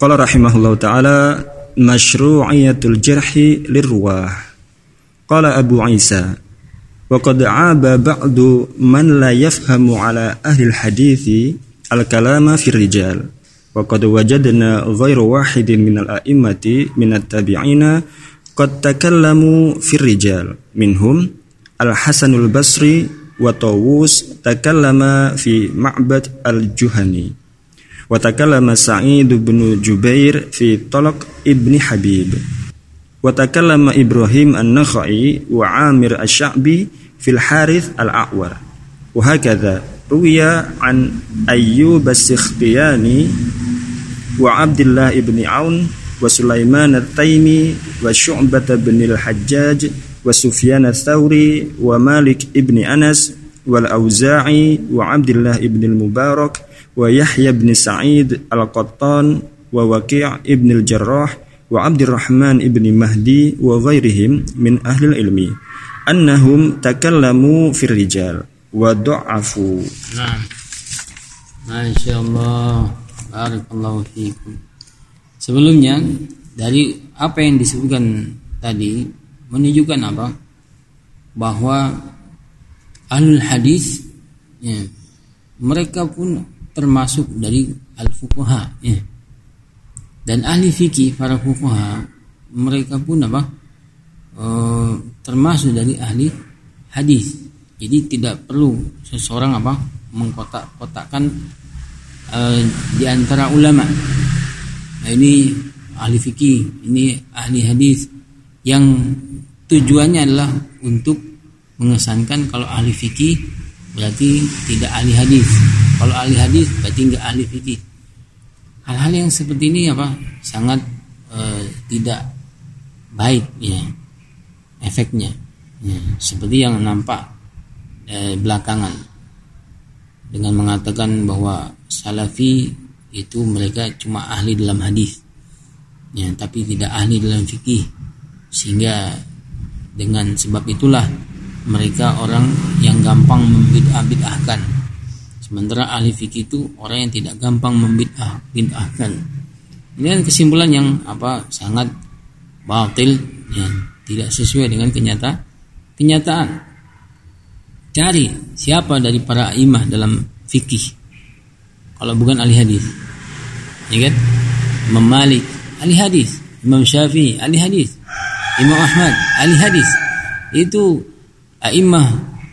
Qala rahimahullahu ta'ala masyru'iyatul jarhi lirruwah. Qala Abu Isa wa qad 'aba ba'du man la yafhamu ala ahli al-hadithi al-kalama fi rijal wa qad wajadna ghairu wahidin min al-a'immati min at-tabi'ina qad takallamu fi rijal minhum al-Hasanul Basri wa Tawus takallama fi Ma'bad al-Juhani wa takallama Sa'id bin Jubair fi Talaq ibn Habib wa takallama Ibrahim an-Nakhai wa Amir asy-Sya'bi fil Harith al-A'war wa hakadha ruwiya an Ayyub as-Sikhtiyani wa Abdullah ibn Aun wa Sulaiman at-Taimi wa Syu'bah bin al-Hajjaj wa Sufyan ats-Tsauri wa Malik ibn Anas wal Auza'i wa Abdullah ibn al-Mubarak wa Yahya ibn Sa'id al-Qattan wa Waqi' ibn al-Jarrah wa Abdurrahman ibn Mahdi wa ghairihim min ahli ilmi annahum takallamu fi rijal wa du'afu. Nah, masyaallah, barakallahu fiikum. Sebelumnya dari apa yang disebutkan tadi menunjukkan apa? Bahwa ahlul hadis ya, mereka pun termasuk dari al-fuqaha ya. Dan ahli fikih, para fuqaha, mereka pun apa? Termasuk dari ahli hadis. Jadi tidak perlu seseorang apa? Mengkotak-kotakkan di antara ulama. Nah, ini ahli fikih, ini ahli hadis, yang tujuannya adalah untuk mengesankan kalau ahli fikih berarti tidak ahli hadis, kalau ahli hadis berarti enggak ahli fikih. Hal-hal yang seperti ini apa sangat tidak baik ya efeknya ya, seperti yang nampak belakangan dengan mengatakan bahwa salafi itu mereka cuma ahli dalam hadis ya, tapi tidak ahli dalam fikih, sehingga dengan sebab itulah mereka orang yang gampang membid'ah-bid'ahkan. Sementara ahli fikih itu orang yang tidak gampang membid'ah-bid'ahkan. Ini kan kesimpulan yang apa sangat batil ya, tidak sesuai dengan kenyataan. Cari siapa dari para imam dalam fikih kalau bukan ahli hadis. Ya kan? Imam Malik ahli hadis, Imam Syafi'i ahli hadis, Imam Ahmad ahli hadis. Itu a'immah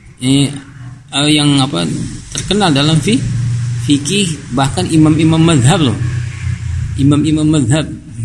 yang apa terkenal dalam fikih, bahkan imam-imam mazhab loh. Imam-imam mazhab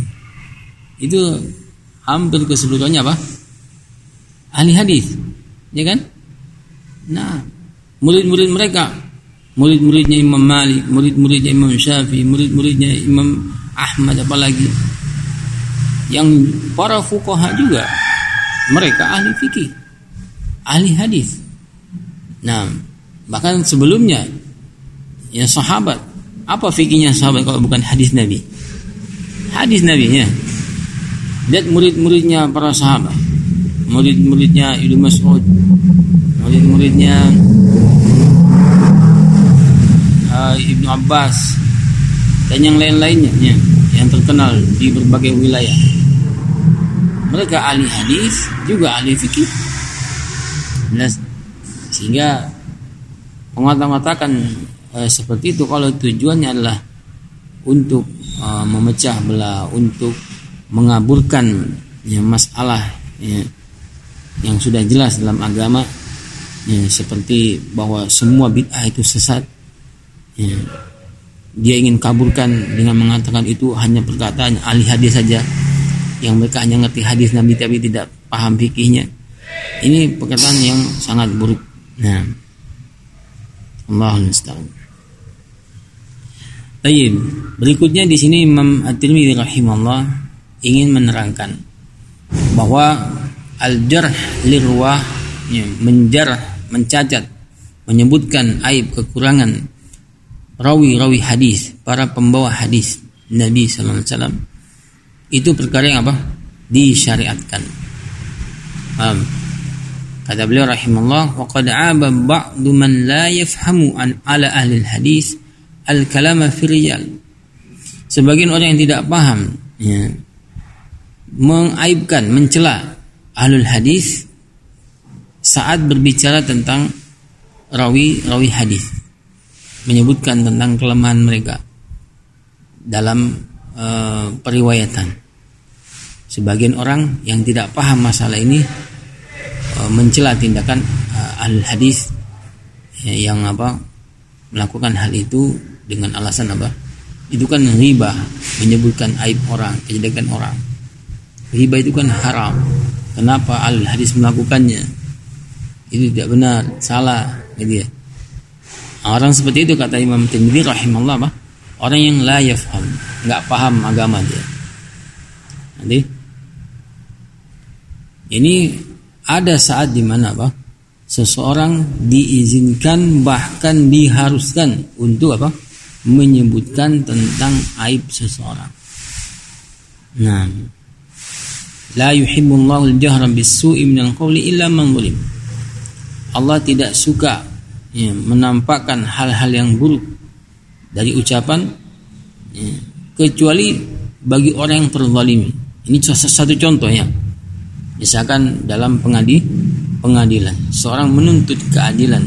itu hampir keseluruhannya apa? Ahli hadis. Ya kan? Nah, murid-murid mereka, murid-muridnya Imam Malik, murid-muridnya Imam Syafi'i, murid-muridnya Imam Ahmad, apalagi yang para fuqaha juga mereka ahli fikih, ahli hadis. Nah, bahkan sebelumnya ya sahabat, apa fikihnya sahabat kalau bukan hadis Nabi? Hadis Nabi ya. Lihat murid-muridnya para sahabat, murid-muridnya Ibnu Mas'ud, murid-muridnya Ibnu Abbas dan yang lain-lainnya ya, yang terkenal di berbagai wilayah. Mereka ahli hadis juga ahli fikih. Nah, sehingga mengatakan seperti itu kalau tujuannya adalah untuk memecah belah, untuk mengaburkan ya, masalah ya, yang sudah jelas dalam agama ya, seperti bahwa semua bid'ah itu sesat ya. Dia ingin kaburkan dengan mengatakan itu hanya perkataan ahli hadis saja, yang mereka hanya ngerti hadis Nabi tapi tidak paham fikihnya. Ini perkataan yang sangat buruk. Nah, Allahul musta'an. Baik, berikutnya di sini Imam At-Tirmidzi rahimahullah ingin menerangkan bahwa al-jarh lirwah ya, menjarah, mencacat, menyebutkan aib, kekurangan rawi-rawi hadis, para pembawa hadis Nabi sallallahu alaihi wasallam, itu perkara yang apa? Disyariatkan. Kata beliau rahimahullah, wa qad 'aba ba'du man la yafhamu an ala ahli hadis al-kalama fi rijal. sebagian orang yang tidak paham mengaibkan, mencela ahlul hadis saat berbicara tentang rawi hadis, menyebutkan tentang kelemahan mereka dalam periwayatan. Sebagian orang yang tidak paham masalah ini mencela tindakan ahlul hadis yang melakukan hal itu dengan alasan itu kan riba, menyebutkan aib orang, kejelekan orang. Riba itu kan haram. Kenapa ahlul hadis melakukannya? Itu tidak benar, salah, gitu ya. Orang seperti itu kata Imam Tirmidzi rahimahullah, orang yang la yafham, enggak paham agama dia. Nanti ini ada saat di mana seseorang diizinkan, bahkan diharuskan untuk menyebutkan tentang aib seseorang. Nah, la yuhibbullahu al-jahra bis-su'i minal qawli illa man zulim. Allah tidak suka menampakkan hal-hal yang buruk dari ucapan kecuali bagi orang yang terzalimi. Ini satu contoh ya. Misalkan dalam pengadilan, seorang menuntut keadilan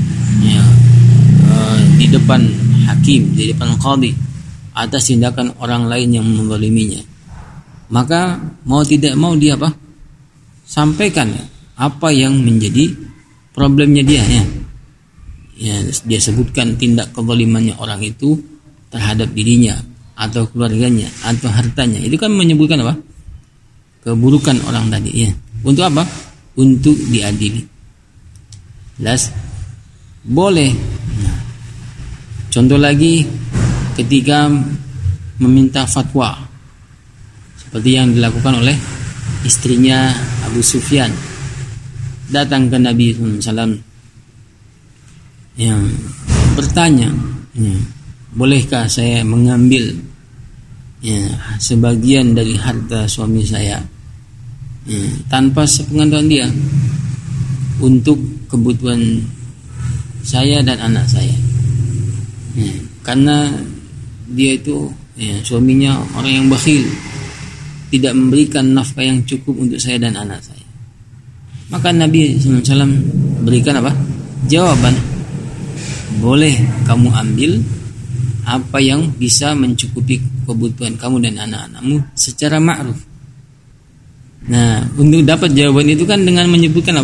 di depan hakim, di depan qadhi atas tindakan orang lain yang menzaliminya. Maka mau tidak mau dia sampaikan apa yang menjadi problemnya dia ya. Dia sebutkan tindak kezalimannya orang itu terhadap dirinya atau keluarganya atau hartanya. Itu kan menyebutkan keburukan orang tadi ya. Untuk apa? Untuk diadili. Jelas? Boleh. Nah, contoh lagi ketika meminta fatwa seperti yang dilakukan oleh istrinya Abu Sufyan, datang ke Nabi SAW yang bertanya, bolehkah saya mengambil sebagian dari harta suami saya tanpa sepengetahuan dia untuk kebutuhan saya dan anak saya, karena dia itu suaminya orang yang bakhil, tidak memberikan nafkah yang cukup untuk saya dan anak saya. Maka Nabi SAW berikan jawaban, boleh kamu ambil apa yang bisa mencukupi kebutuhan kamu dan anak-anakmu secara ma'ruf. Nah, untuk dapat jawaban itu kan dengan menyebutkan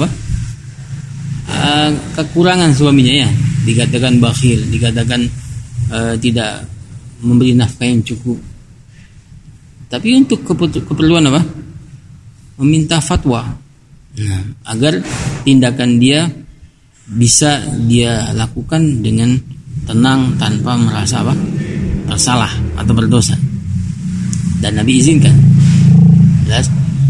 kekurangan suaminya ya, dikatakan bakhil, dikatakan tidak memberi nafkah yang cukup. Tapi untuk keperluan meminta fatwa, agar tindakan dia bisa dia lakukan dengan tenang tanpa merasa bersalah atau berdosa, dan Nabi izinkan. Jelas?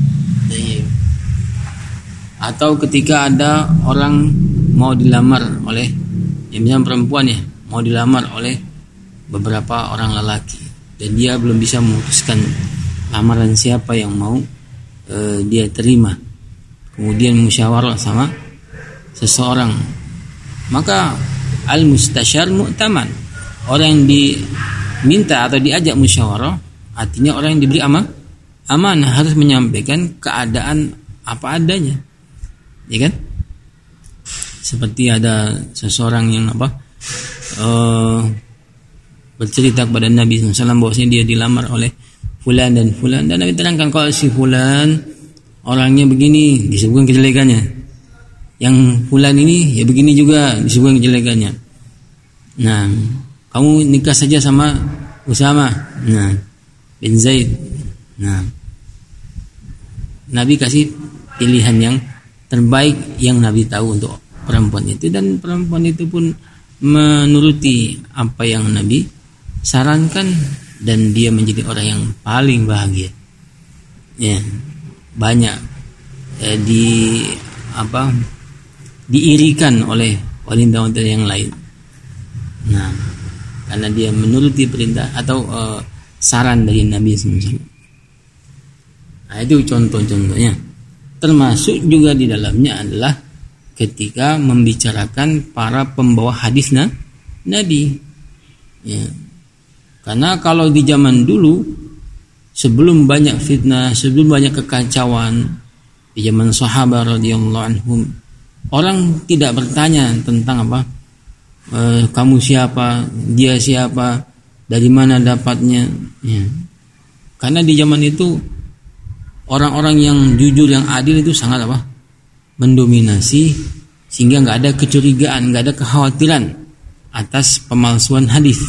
Atau ketika ada orang mau dilamar oleh misalnya perempuan mau dilamar oleh beberapa orang lelaki dan dia belum bisa memutuskan lamaran siapa yang mau dia terima, kemudian musyawarah sama seseorang, maka al-mustasyar mu'taman, orang yang diminta atau diajak musyawarah artinya orang yang diberi amanah, harus menyampaikan keadaan apa adanya, ya kan? Seperti ada seseorang yang bercerita kepada Nabi SAW bahwasanya dia dilamar oleh fulan dan fulan, dan Nabi terangkan kalau si fulan orangnya begini, disebutkan kejelekannya, yang fulan ini ya begini juga, disebutkan kejelekannya. Nah, kamu nikah saja sama Usama bin Zaid. Nah, Nabi kasih pilihan yang terbaik yang Nabi tahu untuk perempuan itu, dan perempuan itu pun menuruti apa yang Nabi sarankan, dan dia menjadi orang yang paling bahagia. Ya, banyak diirikan oleh wanita-wanita yang lain. Nah, karena dia menuruti perintah atau saran dari Nabi SAW. Nah, itu contoh-contohnya. Termasuk juga di dalamnya adalah ketika membicarakan para pembawa hadis Nabi. Ya. Karena kalau di zaman dulu, sebelum banyak fitnah, sebelum banyak kekacauan, di zaman sahabat radhiyallahu anhum, orang tidak bertanya tentang apa, kamu siapa, dia siapa, dari mana dapatnya, ya. Karena di zaman itu orang-orang yang jujur, yang adil itu sangat apa, mendominasi, sehingga nggak ada kecurigaan, nggak ada kekhawatiran atas pemalsuan hadis.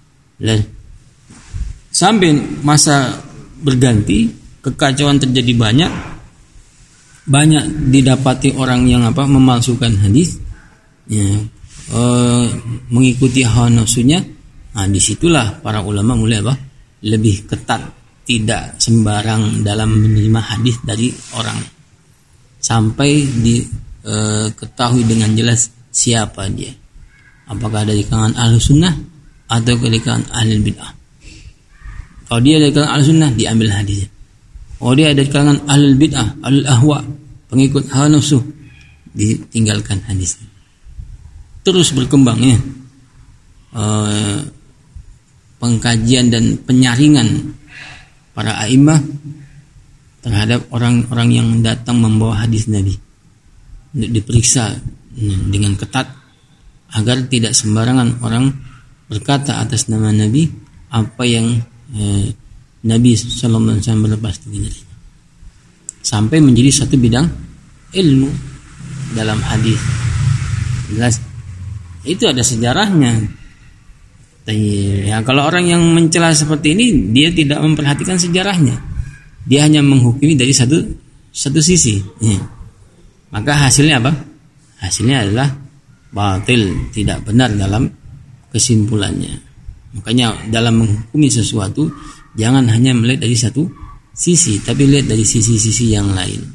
Sampai masa berganti, kekacauan terjadi banyak didapati orang yang apa, memalsukan hadis, ya, mengikuti hawa nafsunya. Nah, disitulah para ulama mulai apa, lebih ketat, tidak sembarang dalam menerima hadis dari orang, sampai diketahui dengan jelas siapa dia, apakah dari kalangan Ahlus Sunnah atau dari kalangan Ahlul Bid'ah. Kalau dia dari kalangan Ahlus Sunnah, diambil hadisnya. Kalau dia dari kalangan Ahlul Bid'ah, Ahlul Ahwa, pengikut hawa nafsu, ditinggalkan hadisnya. Terus berkembangnya pengkajian dan penyaringan para a'immah terhadap orang-orang yang datang membawa hadis Nabi, untuk diperiksa dengan ketat agar tidak sembarangan orang berkata atas nama Nabi apa yang Nabi sallallahu alaihi wasallam berlepas darinya, sampai menjadi satu bidang ilmu dalam hadis. Jelas itu ada sejarahnya. Ya, kalau orang yang mencela seperti ini, dia tidak memperhatikan sejarahnya, dia hanya menghukumi dari satu sisi, ya. Maka hasilnya apa? Hasilnya adalah batil, tidak benar dalam kesimpulannya. Makanya dalam menghukumi sesuatu, jangan hanya melihat dari satu sisi, tapi lihat dari sisi-sisi yang lain.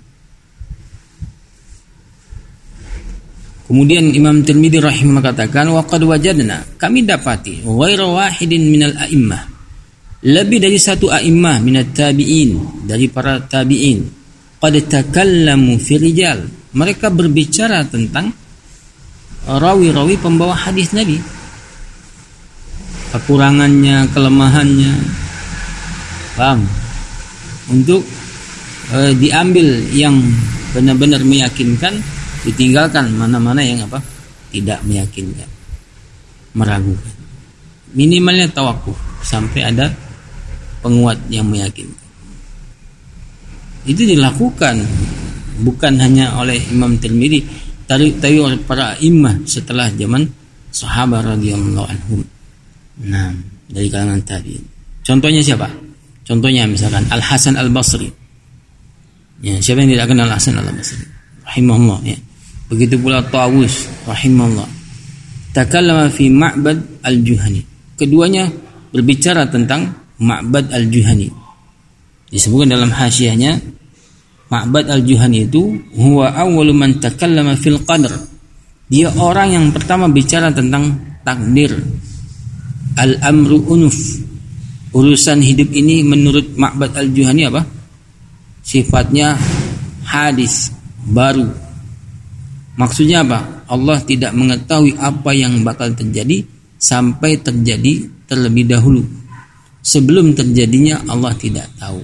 Kemudian Imam Tirmidzi rahimahullah katakan, wa qad wajadna, kami dapati ghairu wahidin minal a'immah, lebih dari satu a'immah minat tabi'in, dari para tabi'in, qad takallamu fi rijal, mereka berbicara tentang rawi-rawi pembawa hadis Nabi, kekurangannya, kelemahannya, paham? Untuk diambil yang benar-benar meyakinkan, ditinggalkan mana-mana yang apa, tidak meyakinkan, meragukan. Minimalnya tawakuf sampai ada penguat yang meyakinkan. Itu dilakukan bukan hanya oleh Imam Tirmidzi, tapi oleh para imam setelah zaman sahabat radhiyallahu anhum. Nah, dari kalangan tabi'in. Contohnya siapa? Contohnya misalkan Al Hasan Al Basri. Ya, siapa yang tidak kenal Al Hasan Al Basri? Rahimahullah, ya. Begitu pula Tawus rahimahullah. Takallama fi Ma'bad Al-Juhani. Keduanya berbicara tentang Ma'bad Al-Juhani. Disebutkan dalam hasyiahnya, Ma'bad Al-Juhani itu huwa awwalu man takallama fil qadr. Dia orang yang pertama bicara tentang takdir. Al-amru unuf. Urusan hidup ini menurut Ma'bad Al-Juhani apa? Sifatnya hadis, baru. Maksudnya apa? Allah tidak mengetahui apa yang bakal terjadi sampai terjadi terlebih dahulu. Sebelum terjadinya Allah tidak tahu.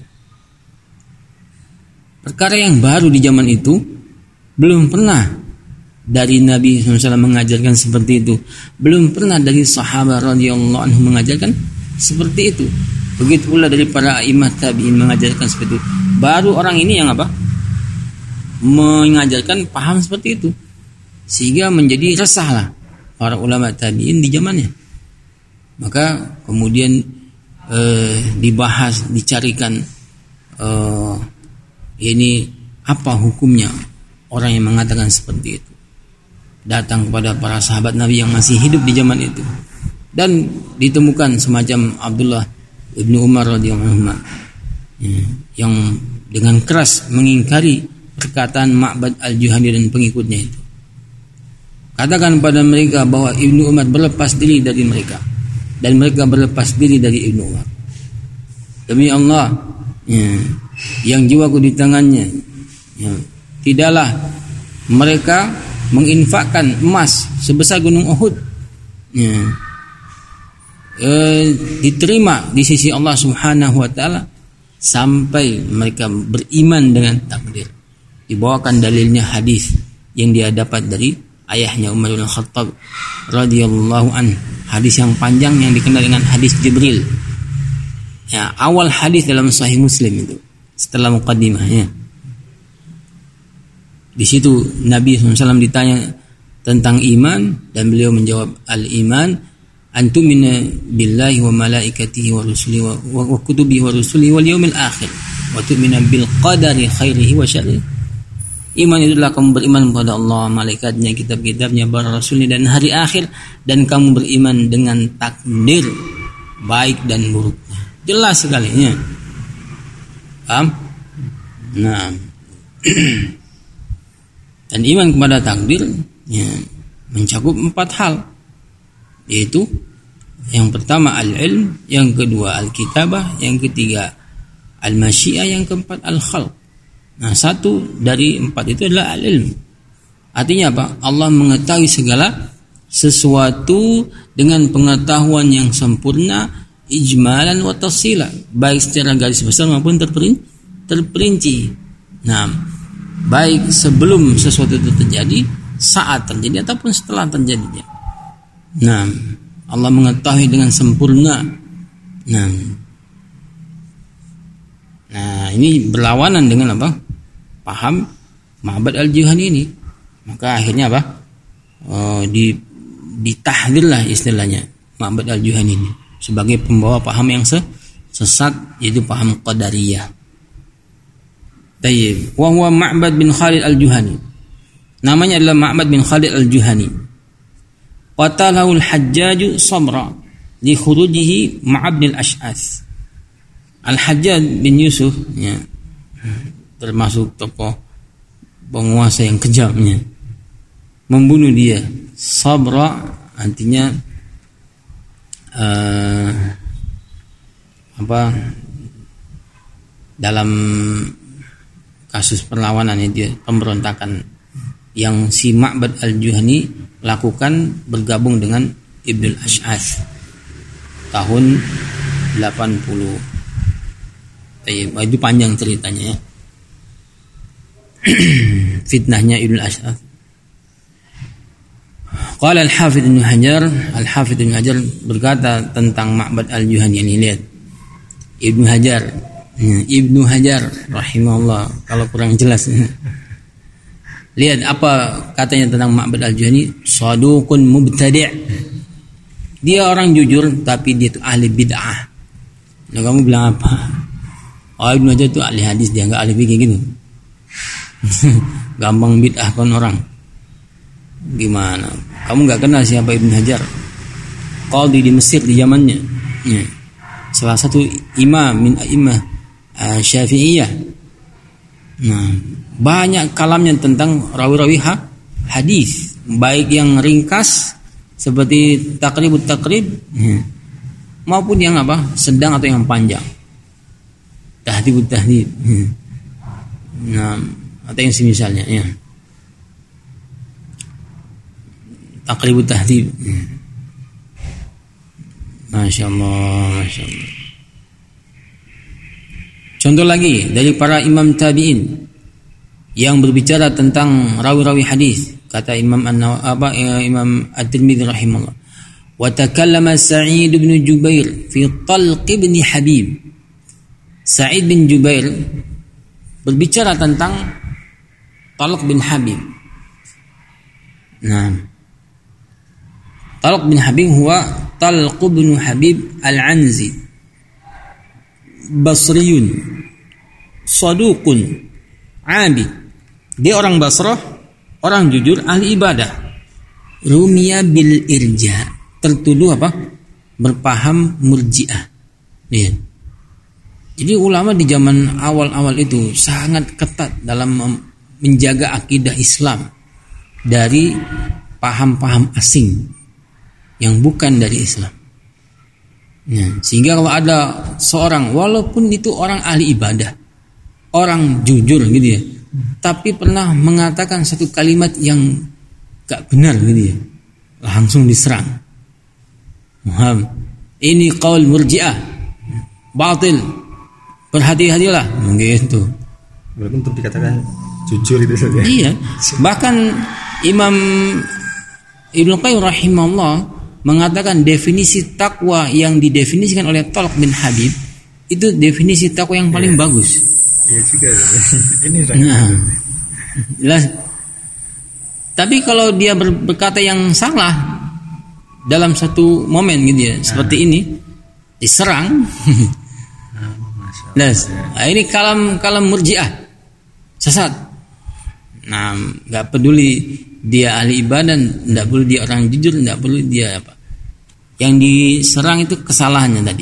Perkara yang baru di zaman itu, belum pernah dari Nabi SAW mengajarkan seperti itu. Belum pernah dari sahabat radhiyallahu anhu mengajarkan seperti itu. Begitu pula dari para imam tabi'in mengajarkan seperti itu. Baru orang ini yang apa? Mengajarkan paham seperti itu, sehingga menjadi resahlah para ulama tabi'in di zamannya. Maka kemudian dibahas, dicarikan ini apa hukumnya orang yang mengatakan seperti itu. Datang kepada para sahabat Nabi yang masih hidup di zaman itu, dan ditemukan semacam Abdullah ibnu Umar radhiyallahu anhu yang dengan keras mengingkari perkataan Ma'bad Al-Juhani dan pengikutnya itu. Katakan pada mereka bahwa Ibnu Umar berlepas diri dari mereka, dan mereka berlepas diri dari Ibnu Umar. Demi Allah, ya, yang jiwaku di tangannya, ya, tidaklah mereka menginfakkan emas sebesar gunung Uhud, ya, diterima di sisi Allah Subhanahu wa taala sampai mereka beriman dengan takdir. Dibawakan dalilnya hadis yang dia dapat dari ayahnya Umar bin Khattab radhiyallahu an, hadis yang panjang yang dikenal dengan hadis Jibril. Ya, awal hadis dalam Sahih Muslim itu setelah muqaddimahnya. Di situ Nabi SAW ditanya tentang iman dan beliau menjawab, al-iman antumina billahi wa malaikatihi wa rusulihi wa kutubihi wa rusulihi wal yawmil akhir wa tu'mina bil qadari khairihi wa syarrihi. Iman itulah kamu beriman kepada Allah, malaikatnya, kitab-kitabnya, para rasulnya dan hari akhir, dan kamu beriman dengan takdir baik dan buruknya. Jelas sekali ya. Paham? Nah. Dan iman kepada takdir ya, mencakup 4 hal, yaitu yang pertama al-ilm, yang kedua al-kitabah, yang ketiga al-masyiah, yang keempat al-khalq. Nah, satu dari 4 itu adalah al-ilm. Artinya apa? Allah mengetahui segala sesuatu dengan pengetahuan yang sempurna, ijmalan wa tafsila, baik secara garis besar maupun terperinci. Nah, baik sebelum sesuatu itu terjadi, saat terjadi, ataupun setelah terjadinya. Nah, Allah mengetahui dengan sempurna. Nah, ini berlawanan dengan apa? Paham Ma'bad al-Juhani ini. Maka akhirnya apa? Ditahdirlah istilahnya Ma'bad al-Juhani ini sebagai pembawa paham yang sesat, yaitu paham Qadariyah. Tayyib. Wa huwa Ma'bad bin Khalid al-Juhani. Namanya adalah Ma'bad bin Khalid al-Juhani. Qatalahu al-Hajjaj sabra li khurujihi Ma'abn al-Ash'ath. Al-Hajjaj bin Yusuf ya, termasuk tokoh penguasa yang kejamnya, membunuh dia. Sabra artinya dalam kasus perlawanan itu, pemberontakan yang si Ma'bad al-Juhani lakukan bergabung dengan Ibn al-Ash'ath tahun 80. Itu panjang ceritanya ya. Fitnahnya Ibn al-Ash'ath. Qala al-Hafidh Ibn Hajar, Al-Hafidh Ibn Hajar berkata tentang Ma'bad al-Juhani ini, lihat Ibnu Hajar rahimahullah, kalau kurang jelas. Lihat apa katanya tentang Ma'bad al-Juhani, saduqun mubtadi'. Dia orang jujur tapi dia itu ahli bid'ah. Nah, kamu bilang apa? Oh, Ibnu Hajar itu ahli hadis, dia enggak ahli fikih gitu. Gampang bid'ah kan orang. Gimana? Kamu enggak kenal siapa Ibnu Hajar? Qadhi di Mesir di zamannya. Ya. Salah satu imam min a'immah Syafi'iyah. Nah, banyak kalamnya tentang rawi-rawi hadis, baik yang ringkas seperti Taqribut Taqrib maupun yang sedang atau yang panjang. Tahdhibut Tahdhib. Nah, atau yang semisalnya ya. Taqribut Tahdhib. Masya Allah. Contoh lagi dari para imam tabi'in yang berbicara tentang rawi-rawi hadis, kata Imam At-Tirmidzi rahimahullah, wa takallama Sa'id bin Jubair fi Talq bin Habib. Sa'id bin Jubair berbicara tentang Talq bin Habib. Nah, Talq bin Habib huwa Talq bin Habib al-Anzi, Basriyun, saduqun, abid. Dia orang Basrah, orang jujur, ahli ibadah. Rumiya bil irja, tertuduh berpaham murji'ah. Lihat. Jadi ulama di zaman awal-awal itu sangat ketat dalam menjaga akidah Islam dari paham-paham asing yang bukan dari Islam. Ya, sehingga kalau ada seorang, walaupun itu orang ahli ibadah, orang jujur gitu ya, tapi pernah mengatakan satu kalimat yang gak benar gitu ya, langsung diserang. Paham? ini qaul Murji'ah, batil, berhati-hatilah, gitu. Walaupun untuk dikatakan jujur itu saja. Iya. Bahkan Imam Ibnu Qayyim rahimahullah mengatakan definisi takwa yang didefinisikan oleh Thalq bin Habib itu definisi takwa yang paling bagus. Iya juga. Ini jelas. Tapi kalau dia berkata yang salah dalam satu momen gitu ya, seperti ini diserang. Nah, ini kalam Murji'ah sesat. Nah, nggak peduli dia ahli ibadah, nggak perlu dia orang jujur, nggak perlu dia apa. Yang diserang itu kesalahannya tadi.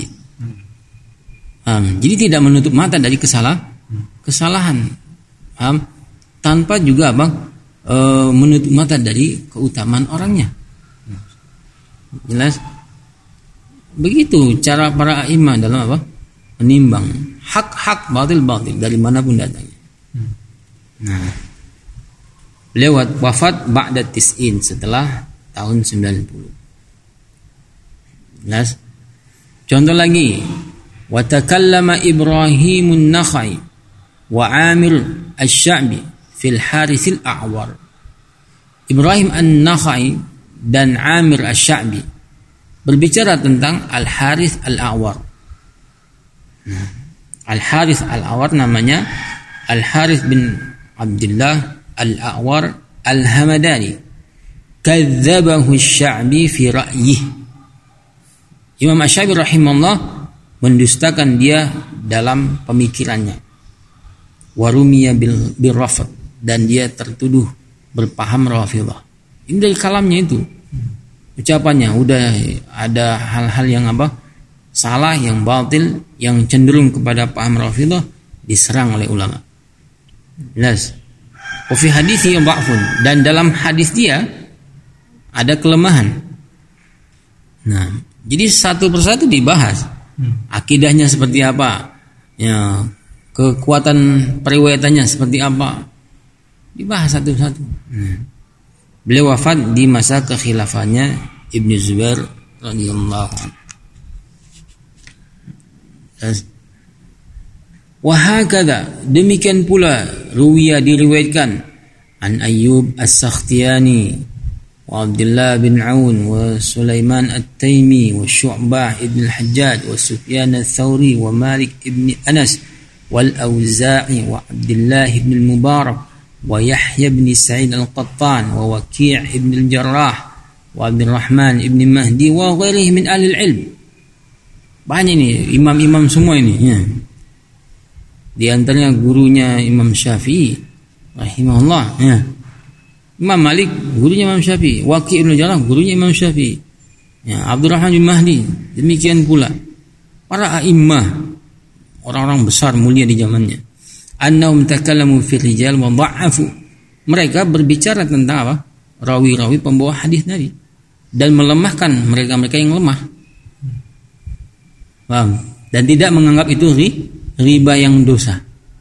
Jadi tidak menutup mata dari kesalahan. Tanpa juga menutup mata dari keutamaan orangnya. Jelas. Begitu cara para imam dalam menimbang hak batil dari manapun datangnya. Nah, lewat wafat ba'da tis'in, setelah tahun 90. Jelas. Contoh lagi, wa takallama Ibrahimun Nakhai wa Amir Asy-Sya'bi fil Harithil A'war. Ibrahim An-Nakhai dan Amir Asy-Sya'bi berbicara tentang Al-Harith Al-A'war. Al-Harith Al-A'war namanya Al-Harith bin Abdullah Al-A'war Al-Hamadani. Kadzabahu Asy-Sya'bi fi ra'yih. Imam Asy-Sya'bi rahimahullah mendustakan dia dalam pemikirannya. Warumiya bil rafd, dan dia tertuduh berpaham Rafidhah. Ini dari kalamnya itu. Ucapannya udah ada hal-hal yang salah, yang batil, yang cenderung kepada paham Rafidhah, diserang oleh ulama. Jelas. Wa fi hadithi dha'fun, dan dalam hadis dia ada kelemahan. Nah, jadi satu persatu dibahas. Akidahnya seperti apa? Ya, kekuatan periwayatannya seperti apa? Dibahas satu-satu. Beliau wafat di masa kekhilafannya Ibnu Zubair radhiyallahu anhu. Wa hakadha, demikian pula ruwiya diriwayatkan an Ayyub As-Sakhtiyani wa Abdullah bin Aun wa Sulaiman At-Taimi wa Syu'bah ibn Al-Hajjaj wa Sufyan Ats-Tsauri wa Malik ibn Anas wal Auza'i wa Abdullah ibn Al-Mubarak wa Yahya ibn Sa'id Al-Qattan wa Waki' ibn Al-Jarrah wa Abdurrahman ibn Mahdi wa ghairihi min ahli al-ilm. Banyak ini imam-imam semua ini ya. Di antaranya gurunya Imam Syafi'i rahimahullah ya. Imam Malik gurunya Imam Syafi'i, Waki' ibn Jarrah gurunya Imam Syafi'i. Ya, Abdurrahman bin Mahdi demikian pula. Para a'immah, orang-orang besar mulia di zamannya. Annahum takallamu fi rijal wa dha'afu. Mereka berbicara tentang rawi-rawi pembawa hadis Nabi dan melemahkan mereka-mereka yang lemah. Paham? Dan tidak menganggap itu riba yang dosa.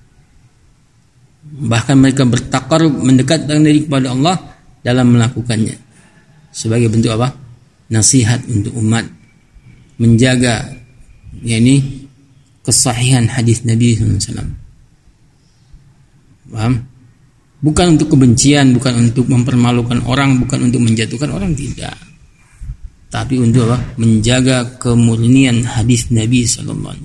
Bahkan mereka bertakarub, mendekatkan diri kepada Allah dalam melakukannya sebagai bentuk nasihat untuk umat, menjaga kesahihan hadis Nabi SAW. Paham? Bukan untuk kebencian, bukan untuk mempermalukan orang, bukan untuk menjatuhkan orang, tidak. Tapi untuk menjaga kemurnian hadis Nabi SAW.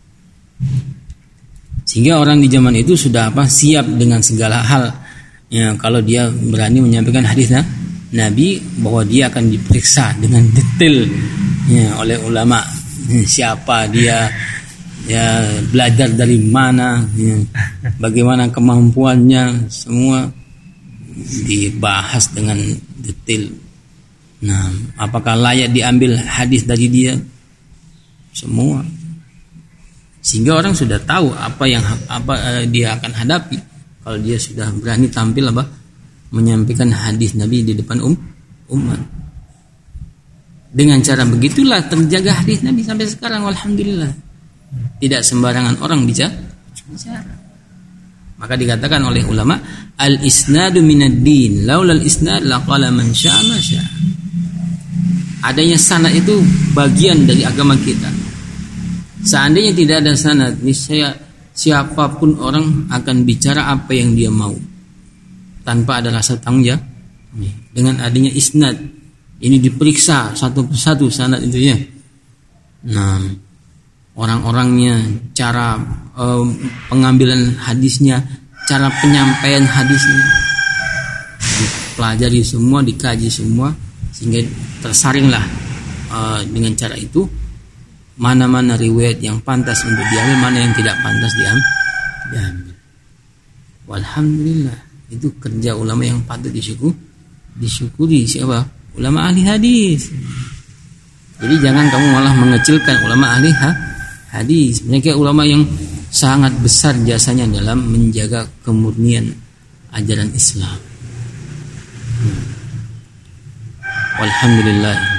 Sehingga orang di zaman itu sudah siap dengan segala hal. Ya, kalau dia berani menyampaikan hadis Nabi, bahwa dia akan diperiksa dengan detail oleh ulama. Siapa dia, ya belajar dari mana, bagaimana kemampuannya, semua dibahas dengan detail. Nah, apakah layak diambil hadis dari dia? Semua. Sehingga orang sudah tahu apa dia akan hadapi kalau dia sudah berani tampil menyampaikan hadis Nabi di depan umat. Dengan cara begitulah terjaga hadis Nabi sampai sekarang, alhamdulillah. Tidak sembarangan orang bicara. Maka dikatakan oleh ulama, al-isnadu minad din, laulal isnad laqala man syaa ma syaa. adanya sanad itu bagian dari agama kita. Seandainya tidak ada sanad, niscaya siapapun orang akan bicara apa yang dia mau tanpa ada rasa tanggung jawab. Dengan adanya isnad, ini diperiksa satu persatu sanad itu ya. Nah, orang-orangnya, cara pengambilan hadisnya, cara penyampaian hadisnya dipelajari semua, dikaji semua, sehingga tersaringlah dengan cara itu mana-mana riwayat yang pantas untuk diambil, mana yang tidak pantas diambil. Walhamdulillah, itu kerja ulama yang patut disyukuri. Siapa? Ulama ahli hadis. Jadi jangan kamu malah mengecilkan ulama ahli hadis. Mereka ulama yang sangat besar jasanya dalam menjaga kemurnian ajaran Islam. Walhamdulillah.